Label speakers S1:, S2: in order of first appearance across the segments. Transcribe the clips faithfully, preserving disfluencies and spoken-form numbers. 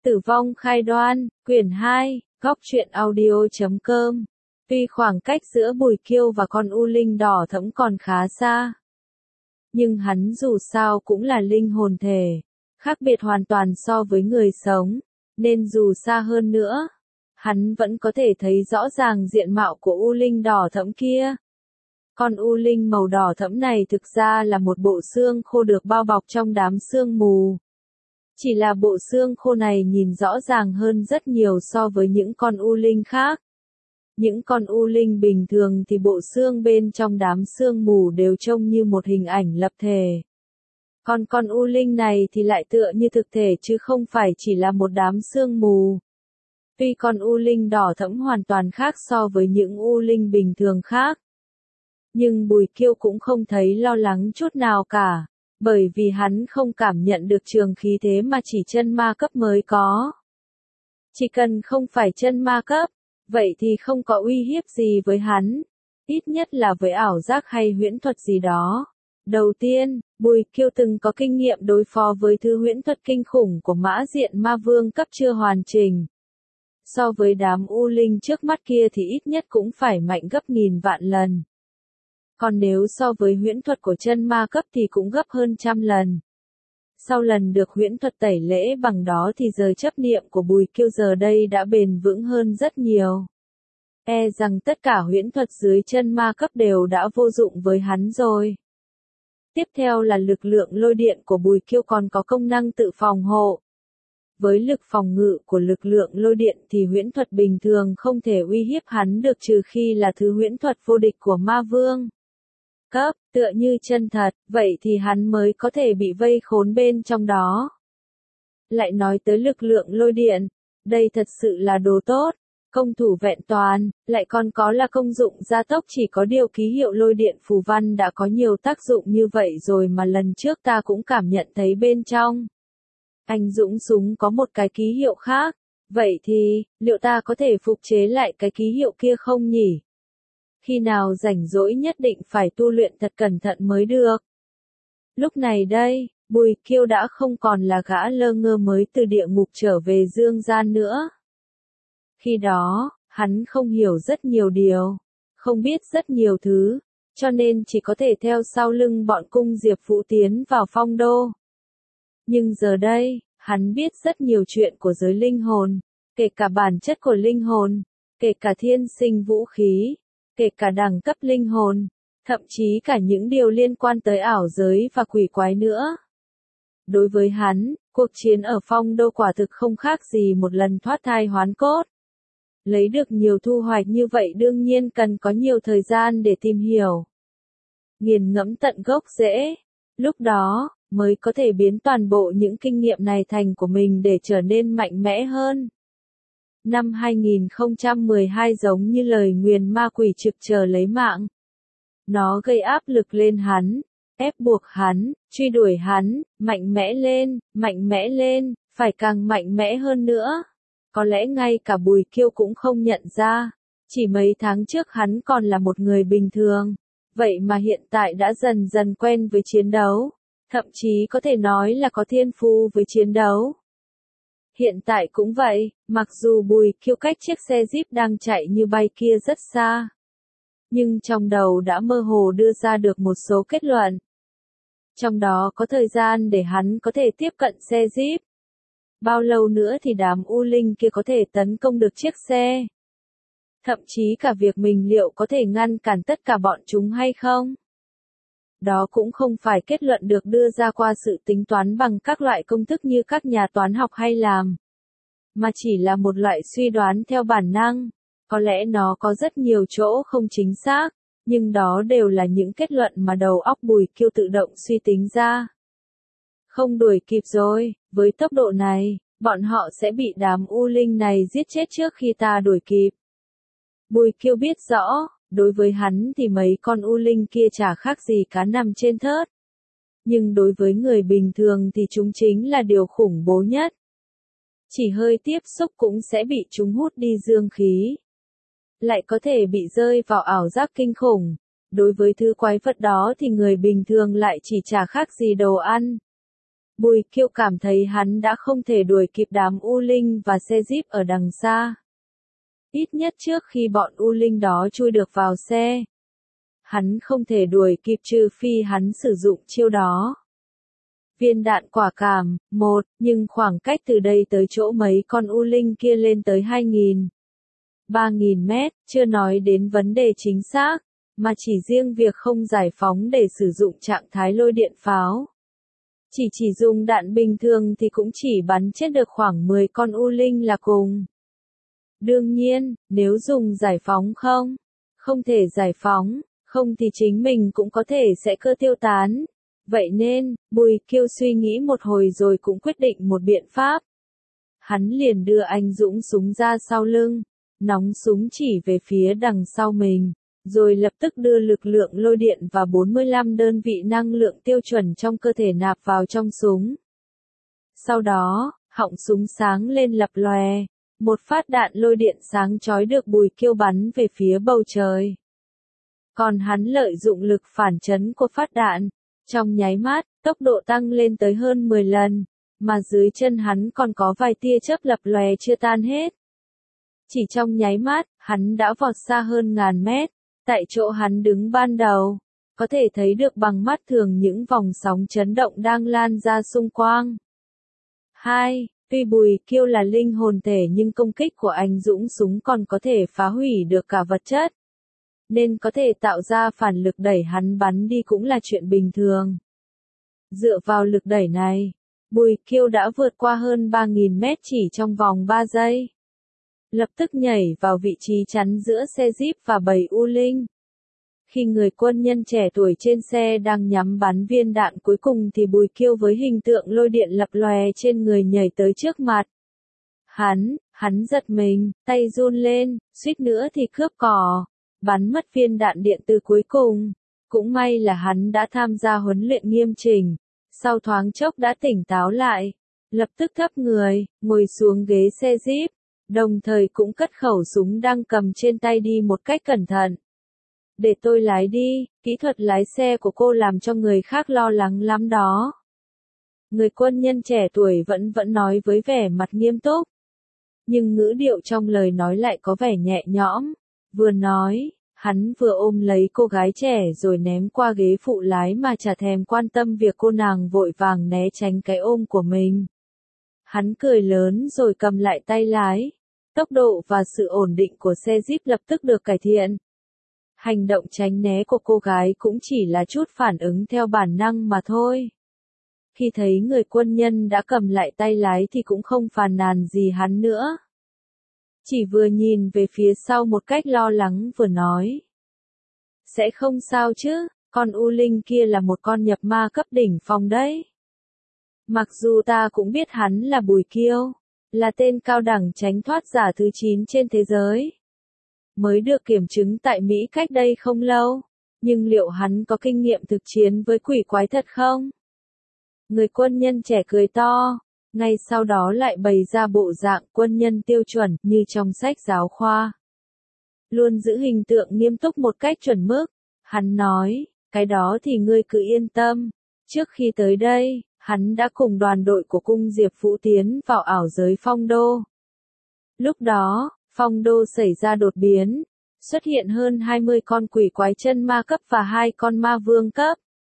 S1: Tử vong khai đoan, quyển hai, góc truyện audio chấm com. Tuy khoảng cách giữa Bùi Kiêu và con U Linh đỏ thẫm còn khá xa, nhưng hắn dù sao cũng là linh hồn thể, khác biệt hoàn toàn so với người sống, nên dù xa hơn nữa, hắn vẫn có thể thấy rõ ràng diện mạo của U Linh đỏ thẫm kia. Con U Linh màu đỏ thẫm này thực ra là một bộ xương khô được bao bọc trong đám sương mù. Chỉ là bộ xương khô này nhìn rõ ràng hơn rất nhiều so với những con U Linh khác. Những con U Linh bình thường thì bộ xương bên trong đám sương mù đều trông như một hình ảnh lập thể. Còn con U Linh này thì lại tựa như thực thể chứ không phải chỉ là một đám sương mù. Tuy con U Linh đỏ thẫm hoàn toàn khác so với những U Linh bình thường khác, nhưng Bùi Kiêu cũng không thấy lo lắng chút nào cả, bởi vì hắn không cảm nhận được trường khí thế mà chỉ chân ma cấp mới có. Chỉ cần không phải chân ma cấp, vậy thì không có uy hiếp gì với hắn, ít nhất là với ảo giác hay huyễn thuật gì đó. Đầu tiên, Bùi Kiêu từng có kinh nghiệm đối phó với thứ huyễn thuật kinh khủng của Mã Diện Ma Vương cấp chưa hoàn chỉnh. So với đám U Linh trước mắt kia thì ít nhất cũng phải mạnh gấp nghìn vạn lần. Còn nếu so với huyễn thuật của chân ma cấp thì cũng gấp hơn trăm lần. Sau lần được huyễn thuật tẩy lễ bằng đó thì giờ chấp niệm của Bùi Kiêu giờ đây đã bền vững hơn rất nhiều. E rằng tất cả huyễn thuật dưới chân ma cấp đều đã vô dụng với hắn rồi. Tiếp theo là lực lượng lôi điện của Bùi Kiêu còn có công năng tự phòng hộ. Với lực phòng ngự của lực lượng lôi điện thì huyễn thuật bình thường không thể uy hiếp hắn được trừ khi là thứ huyễn thuật vô địch của ma vương cấp, tựa như chân thật, vậy thì hắn mới có thể bị vây khốn bên trong đó. Lại nói tới lực lượng lôi điện, đây thật sự là đồ tốt, công thủ vẹn toàn, lại còn có là công dụng gia tốc, chỉ có điều ký hiệu lôi điện phù văn đã có nhiều tác dụng như vậy rồi mà lần trước ta cũng cảm nhận thấy bên trong. Anh Dũng súng có một cái ký hiệu khác, vậy thì, liệu ta có thể phục chế lại cái ký hiệu kia không nhỉ? Khi nào rảnh rỗi nhất định phải tu luyện thật cẩn thận mới được. Lúc này đây, Bùi Kiêu đã không còn là gã lơ ngơ mới từ địa ngục trở về dương gian nữa. Khi đó, hắn không hiểu rất nhiều điều, không biết rất nhiều thứ, cho nên chỉ có thể theo sau lưng bọn cung Diệp Vũ tiến vào phong đô. Nhưng giờ đây, hắn biết rất nhiều chuyện của giới linh hồn, kể cả bản chất của linh hồn, kể cả thiên sinh vũ khí, kể cả đẳng cấp linh hồn, thậm chí cả những điều liên quan tới ảo giới và quỷ quái nữa. Đối với hắn, cuộc chiến ở phong đô quả thực không khác gì một lần thoát thai hoán cốt. Lấy được nhiều thu hoạch như vậy đương nhiên cần có nhiều thời gian để tìm hiểu, nghiền ngẫm tận gốc rễ, lúc đó mới có thể biến toàn bộ những kinh nghiệm này thành của mình để trở nên mạnh mẽ hơn. Năm hai nghìn không trăm mười hai giống như lời nguyền ma quỷ trực chờ lấy mạng. Nó gây áp lực lên hắn, ép buộc hắn, truy đuổi hắn, mạnh mẽ lên, mạnh mẽ lên, phải càng mạnh mẽ hơn nữa. Có lẽ ngay cả Bùi Kiêu cũng không nhận ra, chỉ mấy tháng trước hắn còn là một người bình thường, vậy mà hiện tại đã dần dần quen với chiến đấu, thậm chí có thể nói là có thiên phú với chiến đấu. Hiện tại cũng vậy, mặc dù Bùi Kiêu cách chiếc xe Jeep đang chạy như bay kia rất xa, nhưng trong đầu đã mơ hồ đưa ra được một số kết luận. Trong đó có thời gian để hắn có thể tiếp cận xe Jeep. Bao lâu nữa thì đám U Linh kia có thể tấn công được chiếc xe? Thậm chí cả việc mình liệu có thể ngăn cản tất cả bọn chúng hay không? Đó cũng không phải kết luận được đưa ra qua sự tính toán bằng các loại công thức như các nhà toán học hay làm, mà chỉ là một loại suy đoán theo bản năng. Có lẽ nó có rất nhiều chỗ không chính xác, nhưng đó đều là những kết luận mà đầu óc Bùi Kiêu tự động suy tính ra. Không đuổi kịp rồi, với tốc độ này, bọn họ sẽ bị đám U Linh này giết chết trước khi ta đuổi kịp. Bùi Kiêu biết rõ, đối với hắn thì mấy con U Linh kia chả khác gì cá nằm trên thớt. Nhưng đối với người bình thường thì chúng chính là điều khủng bố nhất. Chỉ hơi tiếp xúc cũng sẽ bị chúng hút đi dương khí. Lại có thể bị rơi vào ảo giác kinh khủng. Đối với thứ quái vật đó thì người bình thường lại chỉ chả khác gì đồ ăn. Bùi Kiêu cảm thấy hắn đã không thể đuổi kịp đám U Linh và xe Jeep ở đằng xa. Ít nhất trước khi bọn U Linh đó chui được vào xe. Hắn không thể đuổi kịp trừ phi hắn sử dụng chiêu đó. Viên đạn quả cảm, một, nhưng khoảng cách từ đây tới chỗ mấy con U Linh kia lên tới hai nghìn, ba nghìn mét, chưa nói đến vấn đề chính xác, mà chỉ riêng việc không giải phóng để sử dụng trạng thái lôi điện pháo. Chỉ chỉ dùng đạn bình thường thì cũng chỉ bắn chết được khoảng mười con U Linh là cùng. Đương nhiên, nếu dùng giải phóng không, không thể giải phóng, không thì chính mình cũng có thể sẽ cơ tiêu tán. Vậy nên, Bùi Kiêu suy nghĩ một hồi rồi cũng quyết định một biện pháp. Hắn liền đưa anh Dũng súng ra sau lưng, nóng súng chỉ về phía đằng sau mình, rồi lập tức đưa lực lượng lôi điện và bốn mươi lăm đơn vị năng lượng tiêu chuẩn trong cơ thể nạp vào trong súng. Sau đó, họng súng sáng lên lập lòe, một phát đạn lôi điện sáng chói được Bùi Kiêu bắn về phía bầu trời. Còn hắn lợi dụng lực phản chấn của phát đạn, trong nháy mắt, tốc độ tăng lên tới hơn mười lần, mà dưới chân hắn còn có vài tia chớp lập lòe chưa tan hết. Chỉ trong nháy mắt, hắn đã vọt xa hơn ngàn mét, tại chỗ hắn đứng ban đầu, có thể thấy được bằng mắt thường những vòng sóng chấn động đang lan ra xung quanh. hai. Tuy Bùi Kiêu là linh hồn thể nhưng công kích của anh Dũng súng còn có thể phá hủy được cả vật chất, nên có thể tạo ra phản lực đẩy hắn bắn đi cũng là chuyện bình thường. Dựa vào lực đẩy này, Bùi Kiêu đã vượt qua hơn ba nghìn mét chỉ trong vòng ba giây. Lập tức nhảy vào vị trí chắn giữa xe Jeep và bầy U Linh. Khi người quân nhân trẻ tuổi trên xe đang nhắm bắn viên đạn cuối cùng thì Bùi Kiêu với hình tượng lôi điện lập lòe trên người nhảy tới trước mặt. Hắn, hắn giật mình, tay run lên, suýt nữa thì cướp cò, bắn mất viên đạn điện từ cuối cùng. Cũng may là hắn đã tham gia huấn luyện nghiêm chỉnh, sau thoáng chốc đã tỉnh táo lại, lập tức thấp người, ngồi xuống ghế xe Jeep, đồng thời cũng cất khẩu súng đang cầm trên tay đi một cách cẩn thận. Để tôi lái đi, kỹ thuật lái xe của cô làm cho người khác lo lắng lắm đó. Người quân nhân trẻ tuổi vẫn vẫn nói với vẻ mặt nghiêm túc. Nhưng ngữ điệu trong lời nói lại có vẻ nhẹ nhõm. Vừa nói, hắn vừa ôm lấy cô gái trẻ rồi ném qua ghế phụ lái mà chả thèm quan tâm việc cô nàng vội vàng né tránh cái ôm của mình. Hắn cười lớn rồi cầm lại tay lái. Tốc độ và sự ổn định của xe Jeep lập tức được cải thiện. Hành động tránh né của cô gái cũng chỉ là chút phản ứng theo bản năng mà thôi. Khi thấy người quân nhân đã cầm lại tay lái thì cũng không phàn nàn gì hắn nữa. Chỉ vừa nhìn về phía sau một cách lo lắng vừa nói. Sẽ không sao chứ, con U Linh kia là một con nhập ma cấp đỉnh phong đấy. Mặc dù ta cũng biết hắn là Bùi Kiêu, là tên cao đẳng tránh thoát giả thứ chín trên thế giới. Mới được kiểm chứng tại Mỹ cách đây không lâu, nhưng liệu hắn có kinh nghiệm thực chiến với quỷ quái thật không? Người quân nhân trẻ cười to, ngay sau đó lại bày ra bộ dạng quân nhân tiêu chuẩn như trong sách giáo khoa. Luôn giữ hình tượng nghiêm túc một cách chuẩn mực, hắn nói, cái đó thì ngươi cứ yên tâm. Trước khi tới đây, hắn đã cùng đoàn đội của cung Diệp Vũ tiến vào ảo giới Phong Đô. Lúc đó, Phong Đô xảy ra đột biến, xuất hiện hơn hai mươi con quỷ quái chân ma cấp và hai con ma vương cấp.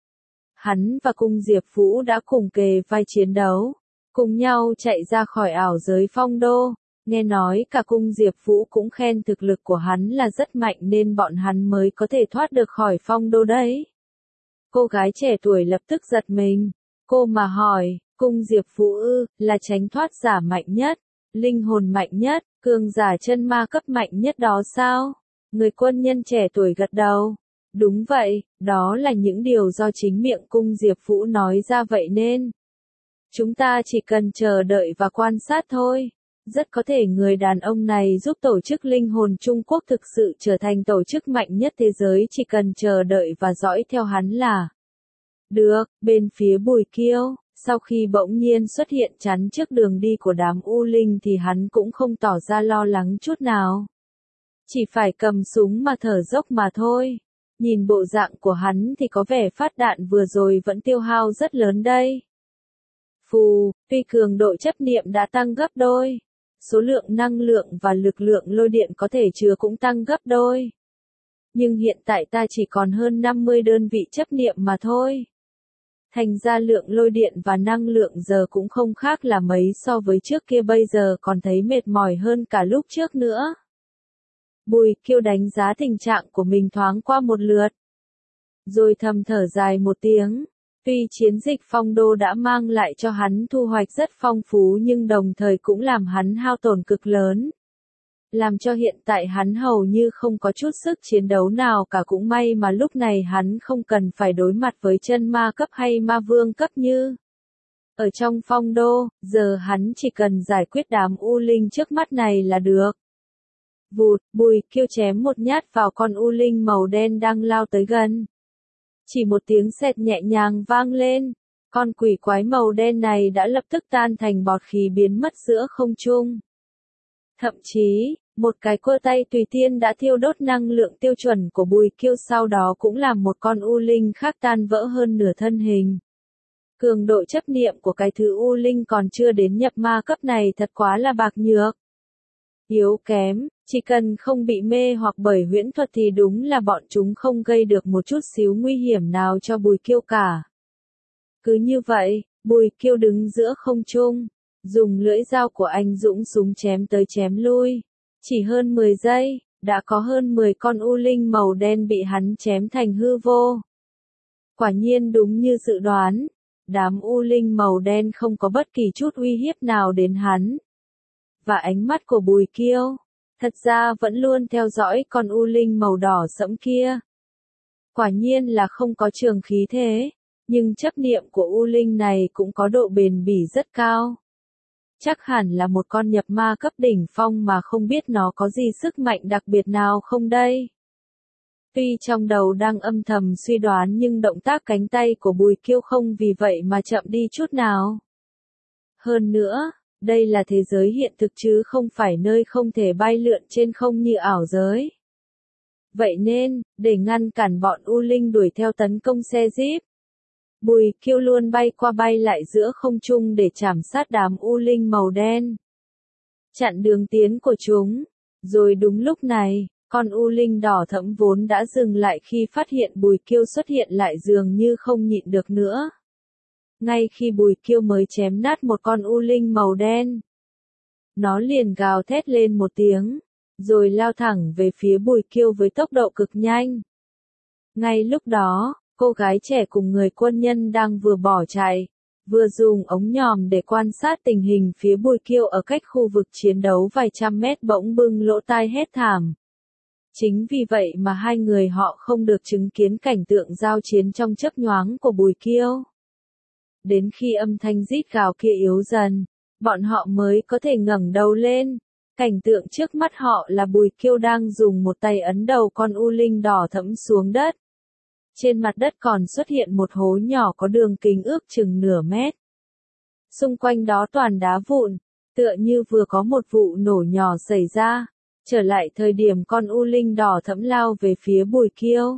S1: Hắn và cung Diệp Vũ đã cùng kề vai chiến đấu, cùng nhau chạy ra khỏi ảo giới Phong Đô. Nghe nói cả cung Diệp Vũ cũng khen thực lực của hắn là rất mạnh nên bọn hắn mới có thể thoát được khỏi Phong Đô đấy. Cô gái trẻ tuổi lập tức giật mình. Cô mà hỏi, cung Diệp Vũ ư, là tránh thoát giả mạnh nhất, linh hồn mạnh nhất, cường giả chân ma cấp mạnh nhất đó sao? Người quân nhân trẻ tuổi gật đầu. Đúng vậy, đó là những điều do chính miệng cung Diệp Vũ nói ra vậy nên. Chúng ta chỉ cần chờ đợi và quan sát thôi. Rất có thể người đàn ông này giúp tổ chức linh hồn Trung Quốc thực sự trở thành tổ chức mạnh nhất thế giới, chỉ cần chờ đợi và dõi theo hắn là được. Bên phía Bùi Kiêu, sau khi bỗng nhiên xuất hiện chắn trước đường đi của đám U Linh thì hắn cũng không tỏ ra lo lắng chút nào. Chỉ phải cầm súng mà thở dốc mà thôi. Nhìn bộ dạng của hắn thì có vẻ phát đạn vừa rồi vẫn tiêu hao rất lớn đây. Phù, tuy cường độ chấp niệm đã tăng gấp đôi, số lượng năng lượng và lực lượng lôi điện có thể chứa cũng tăng gấp đôi. Nhưng hiện tại ta chỉ còn hơn năm mươi đơn vị chấp niệm mà thôi. Thành ra lượng lôi điện và năng lượng giờ cũng không khác là mấy so với trước kia, bây giờ còn thấy mệt mỏi hơn cả lúc trước nữa. Bùi Kiêu đánh giá tình trạng của mình thoáng qua một lượt. Rồi thầm thở dài một tiếng. Tuy chiến dịch phong đô đã mang lại cho hắn thu hoạch rất phong phú nhưng đồng thời cũng làm hắn hao tổn cực lớn. Làm cho hiện tại hắn hầu như không có chút sức chiến đấu nào cả, cũng may mà lúc này hắn không cần phải đối mặt với chân ma cấp hay ma vương cấp như ở trong phong đô, giờ hắn chỉ cần giải quyết đám u linh trước mắt này là được. Vụt, Bùi Kiêu chém một nhát vào con u linh màu đen đang lao tới gần. Chỉ một tiếng sét nhẹ nhàng vang lên, con quỷ quái màu đen này đã lập tức tan thành bọt khí biến mất giữa không trung. Thậm chí, một cái cơ tay tùy tiên đã thiêu đốt năng lượng tiêu chuẩn của Bùi Kiêu, sau đó cũng làm một con u linh khác tan vỡ hơn nửa thân hình. Cường độ chấp niệm của cái thứ u linh còn chưa đến nhập ma cấp này thật quá là bạc nhược. Yếu kém, chỉ cần không bị mê hoặc bởi huyễn thuật thì đúng là bọn chúng không gây được một chút xíu nguy hiểm nào cho Bùi Kiêu cả. Cứ như vậy, Bùi Kiêu đứng giữa không trung, dùng lưỡi dao của anh dũng súng chém tới chém lui. Chỉ hơn mười giây, đã có hơn mười con u linh màu đen bị hắn chém thành hư vô. Quả nhiên đúng như dự đoán, đám u linh màu đen không có bất kỳ chút uy hiếp nào đến hắn. Và ánh mắt của Bùi Kiêu, thật ra vẫn luôn theo dõi con u linh màu đỏ sẫm kia. Quả nhiên là không có trường khí thế, nhưng chấp niệm của u linh này cũng có độ bền bỉ rất cao. Chắc hẳn là một con nhập ma cấp đỉnh phong mà không biết nó có gì sức mạnh đặc biệt nào không đây. Tuy trong đầu đang âm thầm suy đoán nhưng động tác cánh tay của Bùi Kiêu không vì vậy mà chậm đi chút nào. Hơn nữa, đây là thế giới hiện thực chứ không phải nơi không thể bay lượn trên không như ảo giới. Vậy nên, để ngăn cản bọn U Linh đuổi theo tấn công xe Jeep, Bùi Kiêu luôn bay qua bay lại giữa không trung để chảm sát đám U Linh màu đen. Chặn đường tiến của chúng. Rồi đúng lúc này, con U Linh đỏ thẫm vốn đã dừng lại khi phát hiện Bùi Kiêu xuất hiện lại dường như không nhịn được nữa. Ngay khi Bùi Kiêu mới chém nát một con U Linh màu đen, nó liền gào thét lên một tiếng, rồi lao thẳng về phía Bùi Kiêu với tốc độ cực nhanh. Ngay lúc đó, cô gái trẻ cùng người quân nhân đang vừa bỏ chạy, vừa dùng ống nhòm để quan sát tình hình phía Bùi Kiêu ở cách khu vực chiến đấu vài trăm mét bỗng bưng lỗ tai hét thảm. Chính vì vậy mà hai người họ không được chứng kiến cảnh tượng giao chiến trong chớp nhoáng của Bùi Kiêu. Đến khi âm thanh rít gào kia yếu dần, bọn họ mới có thể ngẩng đầu lên. Cảnh tượng trước mắt họ là Bùi Kiêu đang dùng một tay ấn đầu con U Linh đỏ thẫm xuống đất. Trên mặt đất còn xuất hiện một hố nhỏ có đường kính ước chừng nửa mét. Xung quanh đó toàn đá vụn, tựa như vừa có một vụ nổ nhỏ xảy ra. Trở lại thời điểm con U Linh đỏ thẫm lao về phía Bùi Kiêu.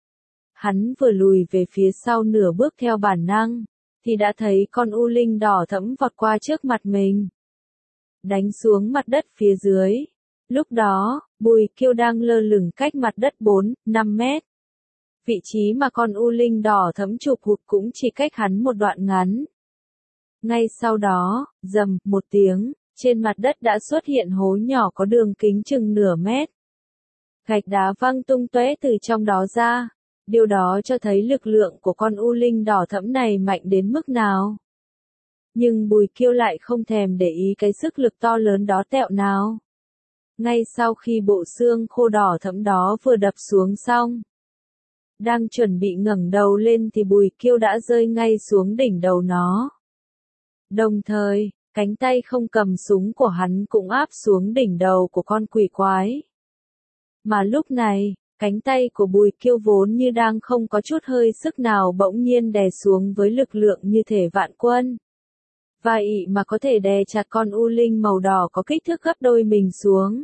S1: Hắn vừa lùi về phía sau nửa bước theo bản năng, thì đã thấy con U Linh đỏ thẫm vọt qua trước mặt mình, đánh xuống mặt đất phía dưới. Lúc đó, Bùi Kiêu đang lơ lửng cách mặt đất bốn, năm mét. Vị trí mà con U Linh đỏ thẫm chụp hụt cũng chỉ cách hắn một đoạn ngắn. Ngay sau đó, rầm một tiếng, trên mặt đất đã xuất hiện hố nhỏ có đường kính chừng nửa mét. Gạch đá văng tung tóe từ trong đó ra. Điều đó cho thấy lực lượng của con U Linh đỏ thẫm này mạnh đến mức nào. Nhưng Bùi Kiêu lại không thèm để ý cái sức lực to lớn đó tẹo nào. Ngay sau khi bộ xương khô đỏ thẫm đó vừa đập xuống xong, đang chuẩn bị ngẩng đầu lên thì Bùi Kiêu đã rơi ngay xuống đỉnh đầu nó. Đồng thời, cánh tay không cầm súng của hắn cũng áp xuống đỉnh đầu của con quỷ quái. Mà lúc này, cánh tay của Bùi Kiêu vốn như đang không có chút hơi sức nào bỗng nhiên đè xuống với lực lượng như thể vạn quân. Vậy mà có thể đè chặt con U Linh màu đỏ có kích thước gấp đôi mình xuống.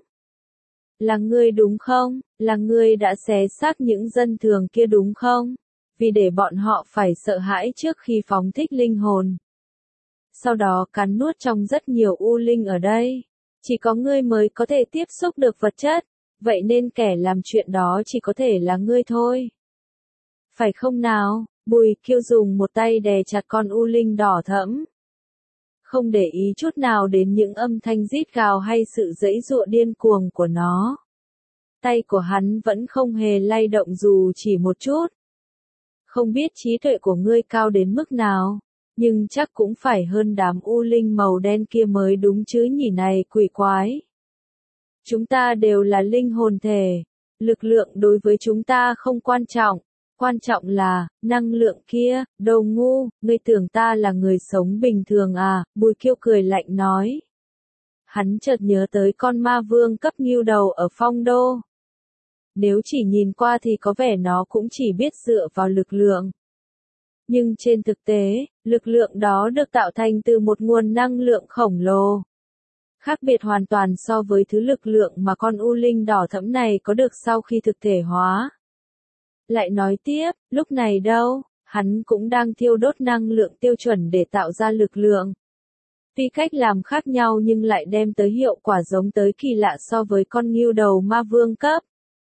S1: Là ngươi đúng không? Là ngươi đã xé xác những dân thường kia đúng không? Vì để bọn họ phải sợ hãi trước khi phóng thích linh hồn. sau đó cắn nuốt trong rất nhiều u linh ở đây. Chỉ có ngươi mới có thể tiếp xúc được vật chất, vậy nên kẻ làm chuyện đó chỉ có thể là ngươi thôi. Phải không nào? Bùi Kiêu dùng một tay đè chặt con u linh đỏ thẫm. Không để ý chút nào đến những âm thanh rít gào hay sự giãy giụa điên cuồng của nó. Tay của hắn vẫn không hề lay động dù chỉ một chút. Không biết trí tuệ của ngươi cao đến mức nào, nhưng chắc cũng phải hơn đám u linh màu đen kia mới đúng chứ nhỉ này quỷ quái. Chúng ta đều là linh hồn thể, lực lượng đối với chúng ta không quan trọng, quan trọng là, năng lượng kia, đồ ngu, ngươi tưởng ta là người sống bình thường à, Bùi Kiêu cười lạnh nói. Hắn chợt nhớ tới con ma vương cấp ngưu đầu ở phong đô. Nếu chỉ nhìn qua thì có vẻ nó cũng chỉ biết dựa vào lực lượng. Nhưng trên thực tế, lực lượng đó được tạo thành từ một nguồn năng lượng khổng lồ. Khác biệt hoàn toàn so với thứ lực lượng mà con u linh đỏ thẫm này có được sau khi thực thể hóa. Lại nói tiếp, lúc này đâu, hắn cũng đang thiêu đốt năng lượng tiêu chuẩn để tạo ra lực lượng. Tuy cách làm khác nhau nhưng lại đem tới hiệu quả giống tới kỳ lạ so với con ngưu đầu ma vương cấp.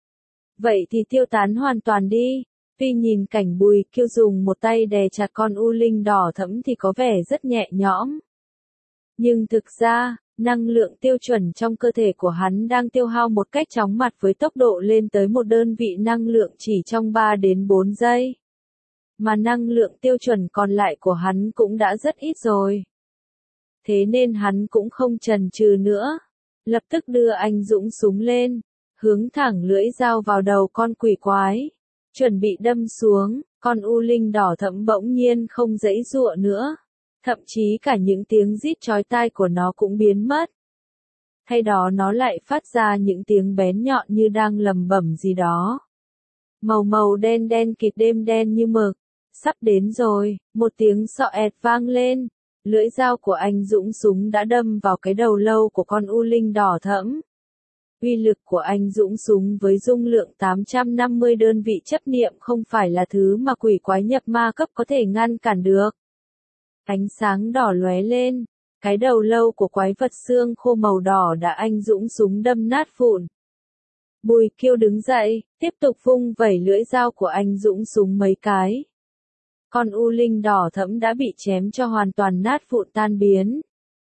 S1: Vậy thì tiêu tán hoàn toàn đi. Tuy nhìn cảnh Bùi Kiêu dùng một tay đè chặt con u linh đỏ thẫm thì có vẻ rất nhẹ nhõm. Nhưng thực ra, năng lượng tiêu chuẩn trong cơ thể của hắn đang tiêu hao một cách chóng mặt với tốc độ lên tới một đơn vị năng lượng chỉ trong ba đến bốn giây. Mà năng lượng tiêu chuẩn còn lại của hắn cũng đã rất ít rồi. Thế nên hắn cũng không chần chừ nữa. Lập tức đưa anh dũng súng lên, hướng thẳng lưỡi dao vào đầu con quỷ quái. Chuẩn bị đâm xuống, con u linh đỏ thẫm bỗng nhiên không giãy giụa nữa. Thậm chí cả những tiếng rít chói tai của nó cũng biến mất. Thay đó nó lại phát ra những tiếng bén nhọn như đang lầm bẩm gì đó. Màu màu đen đen kịt đêm đen như mực. Sắp đến rồi, một tiếng xọ ẹt vang lên. Lưỡi dao của anh dũng súng đã đâm vào cái đầu lâu của con u linh đỏ thẫm. Uy lực của anh dũng súng với dung lượng tám trăm năm mươi đơn vị chấp niệm không phải là thứ mà quỷ quái nhập ma cấp có thể ngăn cản được. Ánh sáng đỏ lóe lên, cái đầu lâu của quái vật xương khô màu đỏ đã anh dũng súng đâm nát vụn. Bùi Kiêu đứng dậy, tiếp tục vung vẩy lưỡi dao của anh dũng súng mấy cái. Con u linh đỏ thẫm đã bị chém cho hoàn toàn nát vụn tan biến.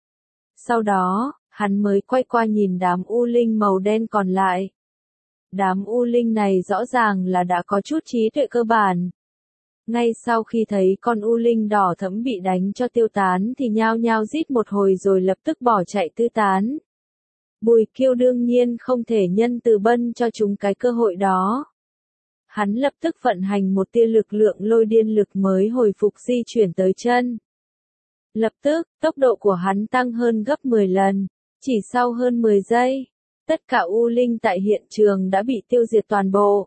S1: Sau đó, hắn mới quay qua nhìn đám u linh màu đen còn lại. Đám u linh này rõ ràng là đã có chút trí tuệ cơ bản. Ngay sau khi thấy con u linh đỏ thẫm bị đánh cho tiêu tán thì nhao nhao rít một hồi rồi lập tức bỏ chạy tứ tán. Bùi Kiêu đương nhiên không thể nhân từ bân cho chúng cái cơ hội đó. Hắn lập tức vận hành một tia lực lượng lôi điên lực mới hồi phục di chuyển tới chân. Lập tức, tốc độ của hắn tăng hơn gấp mười lần, chỉ sau hơn mười giây, tất cả u linh tại hiện trường đã bị tiêu diệt toàn bộ.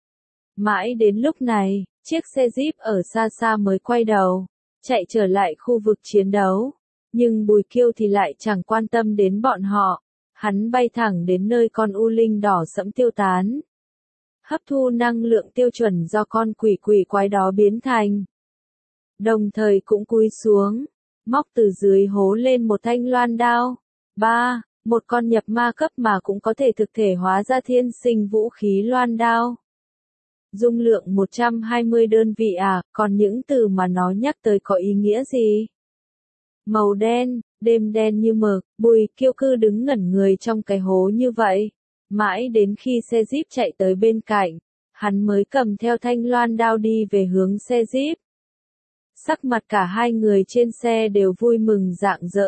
S1: Mãi đến lúc này, chiếc xe Jeep ở xa xa mới quay đầu, chạy trở lại khu vực chiến đấu. Nhưng Bùi Kiêu thì lại chẳng quan tâm đến bọn họ, hắn bay thẳng đến nơi con u linh đỏ sẫm tiêu tán. Hấp thu năng lượng tiêu chuẩn do con quỷ quỷ quái đó biến thành. Đồng thời cũng cúi xuống, móc từ dưới hố lên một thanh loan đao. Ba, một con nhập ma cấp mà cũng có thể thực thể hóa ra thiên sinh vũ khí loan đao. Dung lượng một trăm hai mươi đơn vị à, còn những từ mà nó nhắc tới có ý nghĩa gì? Màu đen, đêm đen như mực, Bùi Kiêu cư đứng ngẩn người trong cái hố như vậy. Mãi đến khi xe Jeep chạy tới bên cạnh, hắn mới cầm theo thanh loan đao đi về hướng xe Jeep. Sắc mặt cả hai người trên xe đều vui mừng rạng rỡ.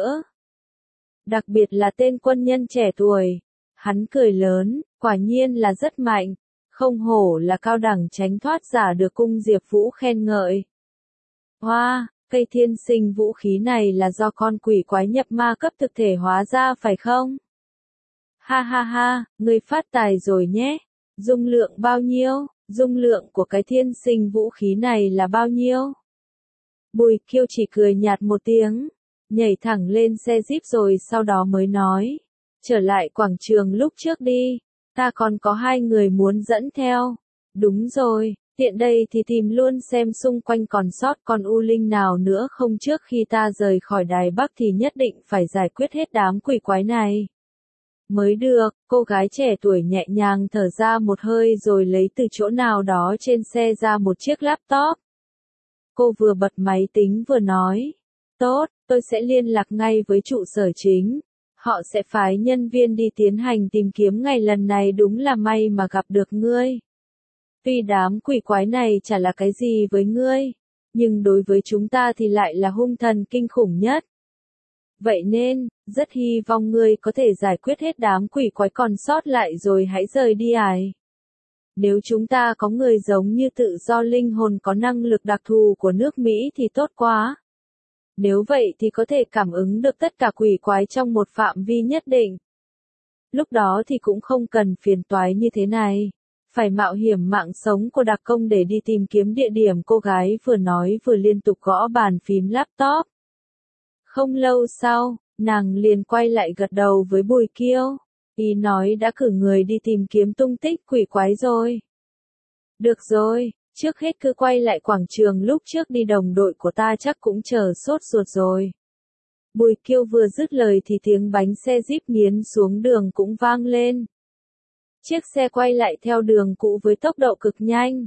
S1: Đặc biệt là tên quân nhân trẻ tuổi. Hắn cười lớn, quả nhiên là rất mạnh. Không hổ là cao đẳng tránh thoát giả được cung Diệp Vũ khen ngợi. Hoa, wow, cây thiên sinh vũ khí này là do con quỷ quái nhập ma cấp thực thể hóa ra phải không? Ha ha ha, ngươi phát tài rồi nhé. Dung lượng bao nhiêu? Dung lượng của cái thiên sinh vũ khí này là bao nhiêu? Bùi Kiêu chỉ cười nhạt một tiếng, nhảy thẳng lên xe Jeep rồi sau đó mới nói. Trở lại quảng trường lúc trước đi, ta còn có hai người muốn dẫn theo. Đúng rồi, Tiện đây thì tìm luôn xem xung quanh còn sót con U Linh nào nữa không, trước khi ta rời khỏi Đài Bắc thì nhất định phải giải quyết hết đám quỷ quái này mới được. Cô gái trẻ tuổi nhẹ nhàng thở ra một hơi rồi lấy từ chỗ nào đó trên xe ra một chiếc laptop. Cô vừa bật máy tính vừa nói, tốt, tôi sẽ liên lạc ngay với trụ sở chính. Họ sẽ phái nhân viên đi tiến hành tìm kiếm, ngày lần này đúng là may mà gặp được ngươi. Tuy đám quỷ quái này chả là cái gì với ngươi, nhưng đối với chúng ta thì lại là hung thần kinh khủng nhất. Vậy nên, rất hy vọng ngươi có thể giải quyết hết đám quỷ quái còn sót lại rồi hãy rời đi ải. Nếu chúng ta có người giống như tự do linh hồn có năng lực đặc thù của nước Mỹ thì tốt quá. Nếu vậy thì có thể cảm ứng được tất cả quỷ quái trong một phạm vi nhất định. Lúc đó thì cũng không cần phiền toái như thế này. Phải mạo hiểm mạng sống của đặc công để đi tìm kiếm địa điểm, cô gái vừa nói vừa liên tục gõ bàn phím laptop. Không lâu sau, nàng liền quay lại gật đầu với Bùi Kiêu. Ý nói đã cử người đi tìm kiếm tung tích quỷ quái rồi. Được rồi, trước hết cứ quay lại quảng trường lúc trước đi, đồng đội của ta chắc cũng chờ sốt ruột rồi. Bùi Kiêu vừa dứt lời thì tiếng bánh xe Jeep nghiến xuống đường cũng vang lên. Chiếc xe quay lại theo đường cũ với tốc độ cực nhanh.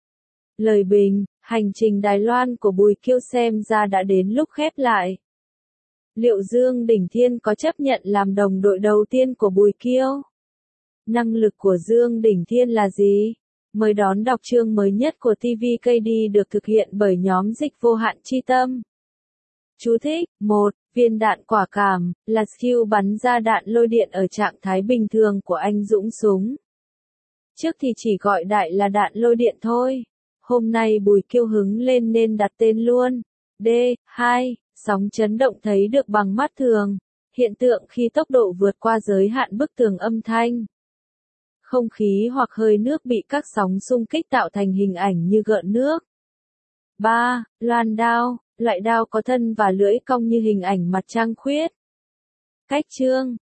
S1: Lời bình, hành trình Đài Loan của Bùi Kiêu xem ra đã đến lúc khép lại. Liệu Dương Đỉnh Thiên có chấp nhận làm đồng đội đầu tiên của Bùi Kiêu? Năng lực của Dương Đỉnh Thiên là gì? Mời đón đọc chương mới nhất của ti vi ca đê được thực hiện bởi nhóm dịch vô hạn chi tâm. Chú thích: một. Viên đạn quả cảm, là skill bắn ra đạn lôi điện ở trạng thái bình thường của anh Dũng súng. Trước thì chỉ gọi đại là đạn lôi điện thôi. Hôm nay Bùi Kiêu hứng lên nên đặt tên luôn. D. hai. Sóng chấn động thấy được bằng mắt thường. Hiện tượng khi tốc độ vượt qua giới hạn bức tường âm thanh. Không khí hoặc hơi nước bị các sóng xung kích tạo thành hình ảnh như gợn nước. ba. Loan đao, loại đao có thân và lưỡi cong như hình ảnh mặt trăng khuyết. Cách chương